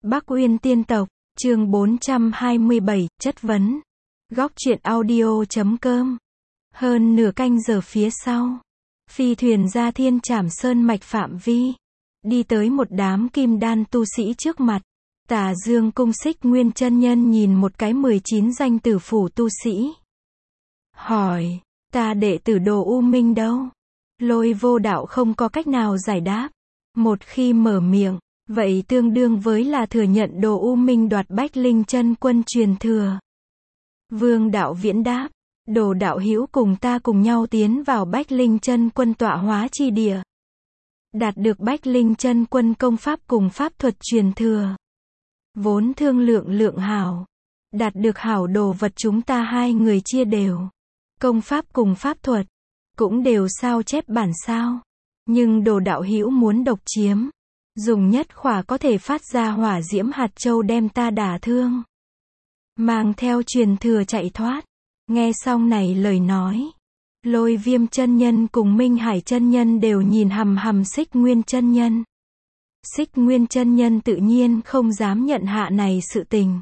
Bắc Uyên Tiên Tộc, chương 427, chất vấn. Góc truyện audio.com. Hơn nửa canh giờ phía sau, phi thuyền ra Thiên Trảm Sơn mạch phạm vi, đi tới một đám kim đan tu sĩ trước mặt. Tà Dương Cung Xích Nguyên chân nhân nhìn một cái 19 danh tử phủ tu sĩ. Hỏi, ta đệ tử Đồ U Minh đâu? Lôi Vô Đạo không có cách nào giải đáp. Một khi mở miệng, vậy tương đương với là thừa nhận Đồ U Minh đoạt Bách Linh Chân Quân truyền thừa. Vương Đạo Viễn đáp, Đồ đạo hữu cùng ta cùng nhau tiến vào Bách Linh Chân Quân tọa hóa chi địa. Đạt được Bách Linh Chân Quân công pháp cùng pháp thuật truyền thừa. Vốn thương lượng hảo. Đạt được hảo đồ vật chúng ta hai người chia đều. Công pháp cùng pháp thuật cũng đều sao chép bản sao. Nhưng Đồ đạo hữu muốn độc chiếm, dùng nhất khỏa có thể phát ra hỏa diễm hạt châu đem ta đả thương, mang theo truyền thừa chạy thoát. Nghe xong này lời nói, Lôi Viêm chân nhân cùng Minh Hải chân nhân đều nhìn hằm hằm Xích Nguyên chân nhân. Xích Nguyên chân nhân tự nhiên không dám nhận hạ này sự tình.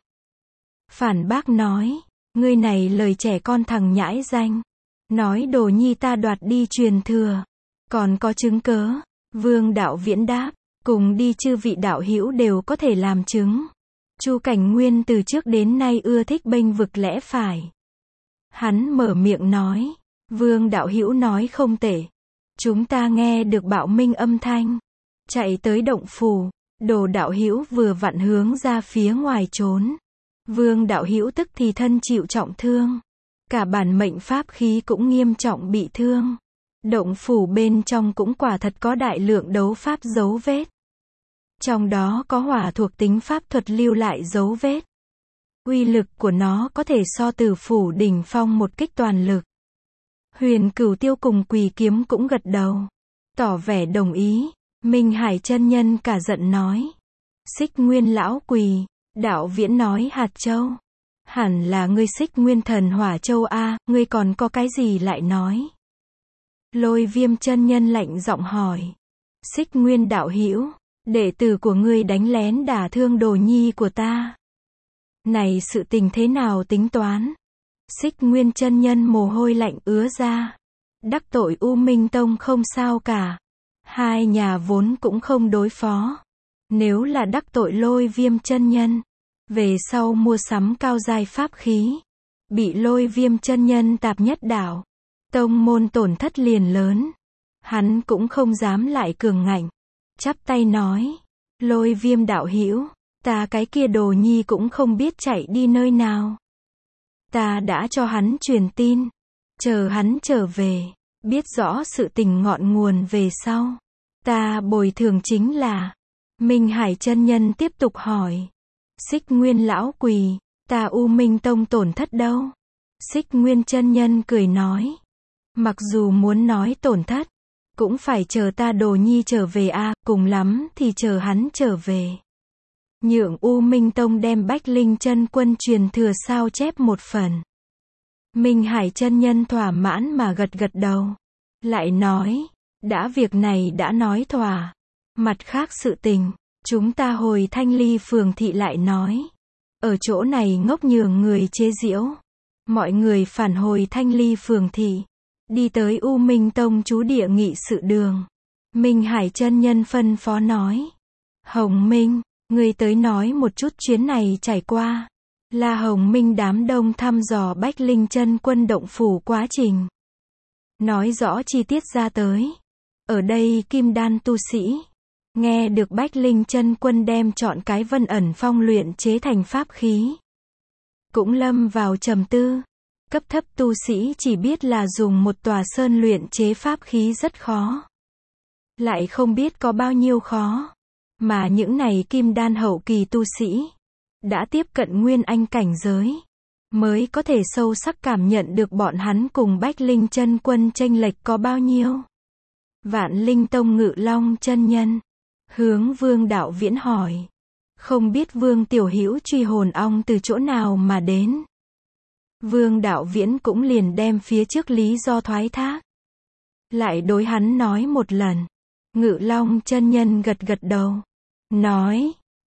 Phản bác nói, ngươi này lời trẻ con thằng nhãi danh, nói Đồ nhi ta đoạt đi truyền thừa, còn có chứng cớ. Vương Đạo Viễn đáp, cùng đi chư vị đạo hữu đều có thể làm chứng. Chu Cảnh Nguyên từ trước đến nay ưa thích bênh vực lẽ phải. Hắn mở miệng nói, Vương đạo hữu nói không tệ. Chúng ta nghe được bạo minh âm thanh, chạy tới động phủ. Đồ đạo hữu vừa vặn hướng ra phía ngoài trốn. Vương đạo hữu tức thì thân chịu trọng thương, cả bản mệnh pháp khí cũng nghiêm trọng bị thương. Động phủ bên trong cũng quả thật có đại lượng đấu pháp dấu vết. Trong đó có hỏa thuộc tính pháp thuật lưu lại dấu vết. Uy lực của nó có thể so Tử Phủ đỉnh phong một kích toàn lực. Huyền Cửu Tiêu cùng Quỳ Kiếm cũng gật đầu, tỏ vẻ đồng ý. Minh Hải chân nhân cả giận nói, Xích Nguyên lão quỳ, Đạo Viễn nói hạt châu, hẳn là ngươi Xích Nguyên thần hỏa châu a, ngươi còn có cái gì lại nói? Lôi Viêm chân nhân lạnh giọng hỏi, Xích Nguyên đạo hữu, đệ tử của ngươi đánh lén đả thương đồ nhi của ta, này sự tình thế nào tính toán? Xích Nguyên chân nhân mồ hôi lạnh ứa ra. Đắc tội U Minh Tông không sao cả, hai nhà vốn cũng không đối phó. Nếu là đắc tội Lôi Viêm chân nhân, về sau mua sắm cao giai pháp khí, bị Lôi Viêm chân nhân tạp nhất đảo, tông môn tổn thất liền lớn. Hắn cũng không dám lại cường ngạnh, chắp tay nói, Lôi Viêm đạo hữu, ta cái kia đồ nhi cũng không biết chạy đi nơi nào. Ta đã cho hắn truyền tin, chờ hắn trở về, biết rõ sự tình ngọn nguồn về sau, ta bồi thường chính là. Minh Hải chân nhân tiếp tục hỏi, Xích Nguyên lão quỳ, ta U Minh Tông tổn thất đâu? Xích Nguyên chân nhân cười nói, mặc dù muốn nói tổn thất, cũng phải chờ ta đồ nhi trở về a, cùng lắm thì chờ hắn trở về. Nhượng U Minh Tông đem Bách Linh Chân Quân truyền thừa sao chép một phần. Minh Hải chân nhân thỏa mãn mà gật gật đầu, lại nói, đã việc này đã nói thỏa, mặt khác sự tình, chúng ta hồi Thanh Ly phường thị lại nói. Ở chỗ này ngốc nhường người chế giễu, mọi người phản hồi Thanh Ly phường thị, đi tới U Minh Tông trú địa nghị sự đường. Minh Hải chân nhân phân phó nói, Hồng Minh, ngươi tới nói một chút chuyến này trải qua. La Hồng Minh đám đông thăm dò Bách Linh Chân Quân động phủ quá trình, nói rõ chi tiết ra tới. Ở đây kim đan tu sĩ nghe được Bách Linh Chân Quân đem chọn cái Vân Ẩn Phong luyện chế thành pháp khí, cũng lâm vào trầm tư. Cấp thấp tu sĩ chỉ biết là dùng một tòa sơn luyện chế pháp khí rất khó, lại không biết có bao nhiêu khó. Mà những này kim đan hậu kỳ tu sĩ đã tiếp cận nguyên anh cảnh giới, mới có thể sâu sắc cảm nhận được bọn hắn cùng Bách Linh Chân Quân chênh lệch có bao nhiêu. Vạn Linh Tông Ngự Long chân nhân hướng Vương Đạo Viễn hỏi, không biết Vương tiểu hữu truy hồn ong từ chỗ nào mà đến? Vương Đạo Viễn cũng liền đem phía trước lý do thoái thác, lại đối hắn nói một lần. Ngự Long chân nhân gật gật đầu, nói,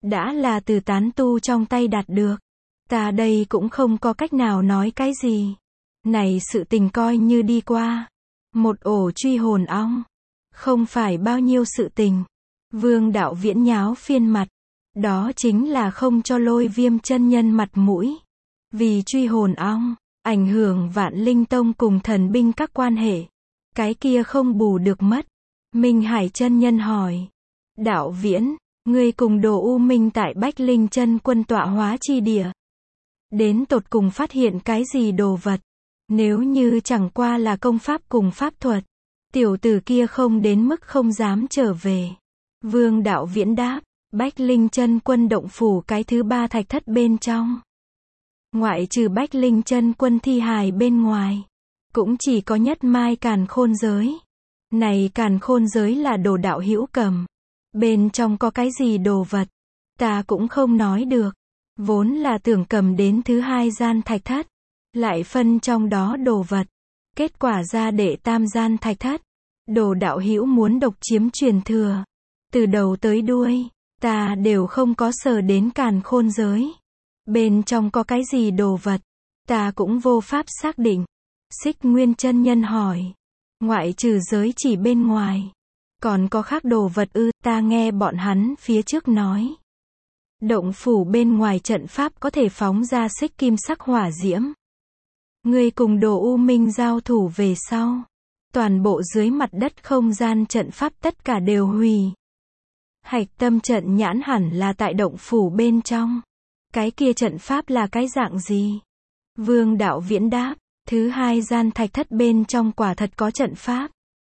đã là từ tán tu trong tay đạt được. Ta đây cũng không có cách nào nói cái gì. Này sự tình coi như đi qua. Một ổ truy hồn ong. Không phải bao nhiêu sự tình. Vương Đạo Viễn nháo phiên mặt. Đó chính là không cho Lôi Viêm chân nhân mặt mũi. Vì truy hồn ong, ảnh hưởng Vạn Linh Tông cùng thần binh các quan hệ. Cái kia không bù được mất. Minh Hải chân nhân hỏi. Đạo Viễn, ngươi cùng Đồ U Minh tại Bách Linh chân quân tọa hóa chi địa. Đến tột cùng phát hiện cái gì đồ vật? Nếu như chẳng qua là công pháp cùng pháp thuật, tiểu tử kia không đến mức không dám trở về. Vương Đạo Viễn đáp, Bách Linh chân quân động phủ cái thứ 3 thạch thất bên trong. Ngoại trừ Bách Linh chân quân thi hài bên ngoài, cũng chỉ có nhất mai càn khôn giới. Này càn khôn giới là đồ đạo hữu cầm. Bên trong có cái gì đồ vật, ta cũng không nói được. Vốn là tưởng cầm đến thứ 2 gian thạch thất, lại phân trong đó đồ vật. Kết quả ra đệ 3 gian thạch thất. Đồ đạo hữu muốn độc chiếm truyền thừa. Từ đầu tới đuôi, ta đều không có sờ đến càn khôn giới. Bên trong có cái gì đồ vật, ta cũng vô pháp xác định. Xích Nguyên chân nhân hỏi. Ngoại trừ giới chỉ bên ngoài, còn có khác đồ vật ư? Ta nghe bọn hắn phía trước nói. Động phủ bên ngoài trận pháp có thể phóng ra xích kim sắc hỏa diễm. Ngươi cùng Đồ U Minh giao thủ về sau, toàn bộ dưới mặt đất không gian trận pháp tất cả đều hủy. Hạch tâm trận nhãn hẳn là tại động phủ bên trong. Cái kia trận pháp là cái dạng gì? Vương Đạo Viễn đáp, thứ 2 gian thạch thất bên trong quả thật có trận pháp.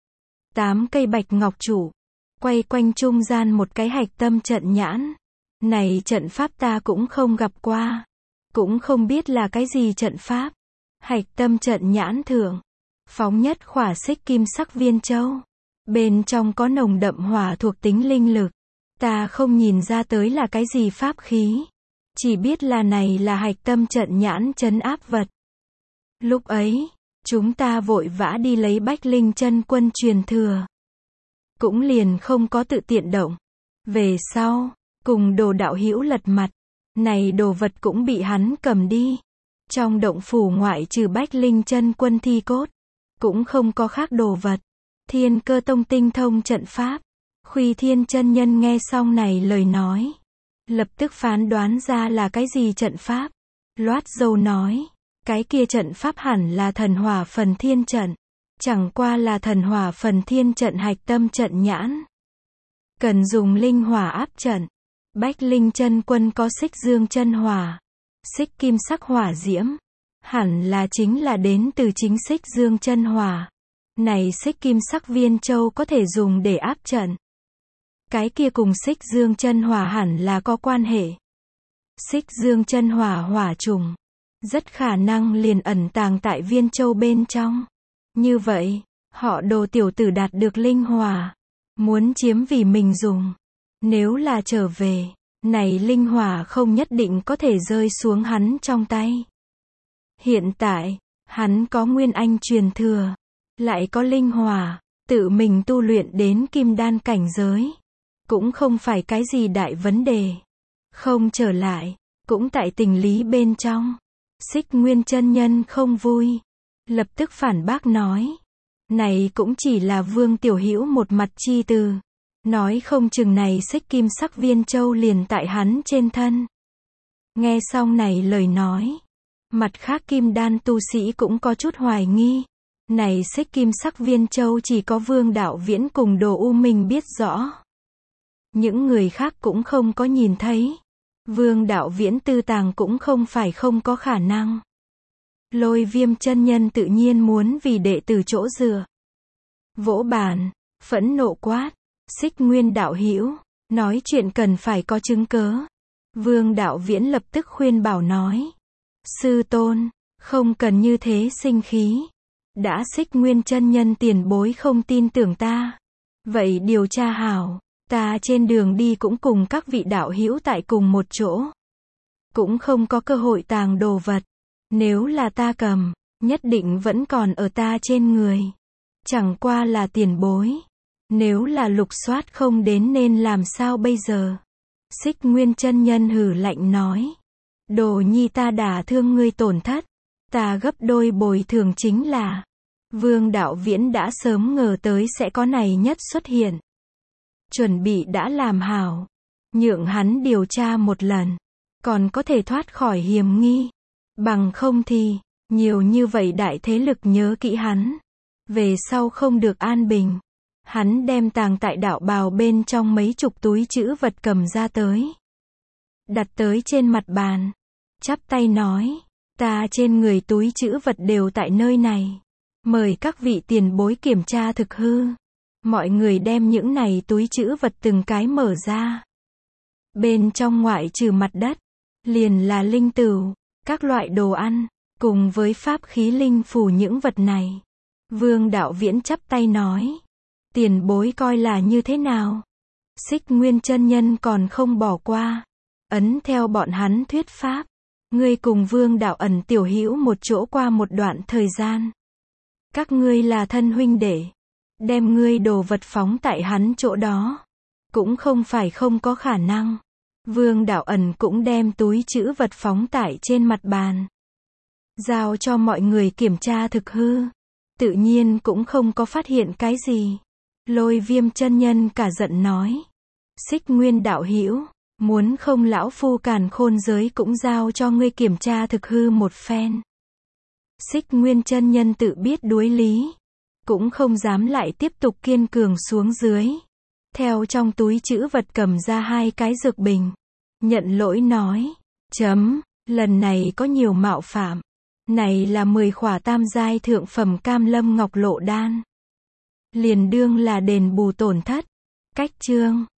8 cây bạch ngọc trụ, quay quanh trung gian một cái hạch tâm trận nhãn. Này trận pháp ta cũng không gặp qua, cũng không biết là cái gì trận pháp. Hạch tâm trận nhãn thượng, phóng nhất khỏa xích kim sắc viên châu. Bên trong có nồng đậm hỏa thuộc tính linh lực. Ta không nhìn ra tới là cái gì pháp khí. Chỉ biết là này là hạch tâm trận nhãn trấn áp vật. Lúc ấy, chúng ta vội vã đi lấy Bách Linh chân quân truyền thừa. Cũng liền không có tự tiện động. Về sau, cùng Đồ đạo hữu lật mặt. Này đồ vật cũng bị hắn cầm đi. Trong động phủ ngoại trừ Bách Linh chân quân thi cốt, cũng không có khác đồ vật. Thiên Cơ Tông tinh thông trận pháp. Khuy Thiên chân nhân nghe xong này lời nói, lập tức phán đoán ra là cái gì trận pháp. Loát dâu nói, cái kia trận pháp hẳn là thần hỏa phần thiên trận. Chẳng qua là thần hỏa phần thiên trận hạch tâm trận nhãn. Cần dùng linh hỏa áp trận. Bách Linh chân quân có xích dương chân hỏa, xích kim sắc hỏa diễm. Hẳn là chính là đến từ chính xích dương chân hỏa. Này xích kim sắc viên châu có thể dùng để áp trận. Cái kia cùng xích dương chân hỏa hẳn là có quan hệ. Xích dương chân hỏa hỏa trùng, rất khả năng liền ẩn tàng tại viên châu bên trong. Như vậy, họ Đồ tiểu tử đạt được linh hỏa, muốn chiếm vì mình dùng. Nếu là trở về, này linh hỏa không nhất định có thể rơi xuống hắn trong tay. Hiện tại, hắn có nguyên anh truyền thừa, lại có linh hỏa, tự mình tu luyện đến kim đan cảnh giới. Cũng không phải cái gì đại vấn đề. Không trở lại, cũng tại tình lý bên trong. Xích Nguyên chân nhân không vui, lập tức phản bác nói. Này cũng chỉ là Vương tiểu hữu một mặt chi từ. Nói không chừng này xích kim sắc viên châu liền tại hắn trên thân. Nghe xong này lời nói, mặt khác kim đan tu sĩ cũng có chút hoài nghi. Này xích kim sắc viên châu chỉ có Vương Đạo Viễn cùng Đồ U Minh biết rõ. Những người khác cũng không có nhìn thấy. Vương Đạo Viễn tư tàng cũng không phải không có khả năng. Lôi Viêm chân nhân tự nhiên muốn vì đệ tử chỗ dựa. Vỗ bàn, phẫn nộ quát. Xích Nguyên đạo hữu, nói chuyện cần phải có chứng cớ. Vương Đạo Viễn lập tức khuyên bảo nói. Sư tôn, không cần như thế sinh khí. Đã Xích Nguyên chân nhân tiền bối không tin tưởng ta. Vậy điều tra hảo, ta trên đường đi cũng cùng các vị đạo hữu tại cùng một chỗ. Cũng không có cơ hội tàng đồ vật. Nếu là ta cầm, nhất định vẫn còn ở ta trên người. Chẳng qua là tiền bối. Nếu là lục soát không đến nên làm sao bây giờ? Xích Nguyên chân nhân hừ lạnh nói. Đồ nhi ta đả thương ngươi tổn thất, ta gấp đôi bồi thường chính là. Vương Đạo Viễn đã sớm ngờ tới sẽ có này nhất xuất hiện. Chuẩn bị đã làm hảo. Nhượng hắn điều tra một lần. Còn có thể thoát khỏi hiểm nghi. Bằng không thì, nhiều như vậy đại thế lực nhớ kỹ hắn. Về sau không được an bình. Hắn đem tàng tại đạo bào bên trong mấy chục túi trữ vật cầm ra tới. Đặt tới trên mặt bàn. Chắp tay nói. Ta trên người túi trữ vật đều tại nơi này. Mời các vị tiền bối kiểm tra thực hư. Mọi người đem những này túi trữ vật từng cái mở ra. Bên trong ngoại trừ mặt đất, liền là linh tửu, các loại đồ ăn, cùng với pháp khí linh phù những vật này. Vương Đạo Viễn chắp tay nói. Tiền bối coi là như thế nào? Xích Nguyên chân nhân còn không bỏ qua. Ấn theo bọn hắn thuyết pháp. Ngươi cùng Vương Đạo Ẩn tiểu hữu một chỗ qua một đoạn thời gian. Các ngươi là thân huynh đệ. Đem ngươi đồ vật phóng tại hắn chỗ đó. Cũng không phải không có khả năng. Vương Đạo Ẩn cũng đem túi trữ vật phóng tải trên mặt bàn. Giao cho mọi người kiểm tra thực hư. Tự nhiên cũng không có phát hiện cái gì. Lôi Viêm chân nhân cả giận nói. Xích Nguyên đạo hữu, muốn không lão phu càn khôn giới cũng giao cho ngươi kiểm tra thực hư một phen. Xích Nguyên chân nhân tự biết đuối lý. Cũng không dám lại tiếp tục kiên cường xuống dưới. Theo trong túi trữ vật cầm ra 2 cái dược bình. Nhận lỗi nói. Lần này có nhiều mạo phạm. Này là 10 khỏa tam giai thượng phẩm cam lâm ngọc lộ đan. Liền đương là đền bù tổn thất. Cách chương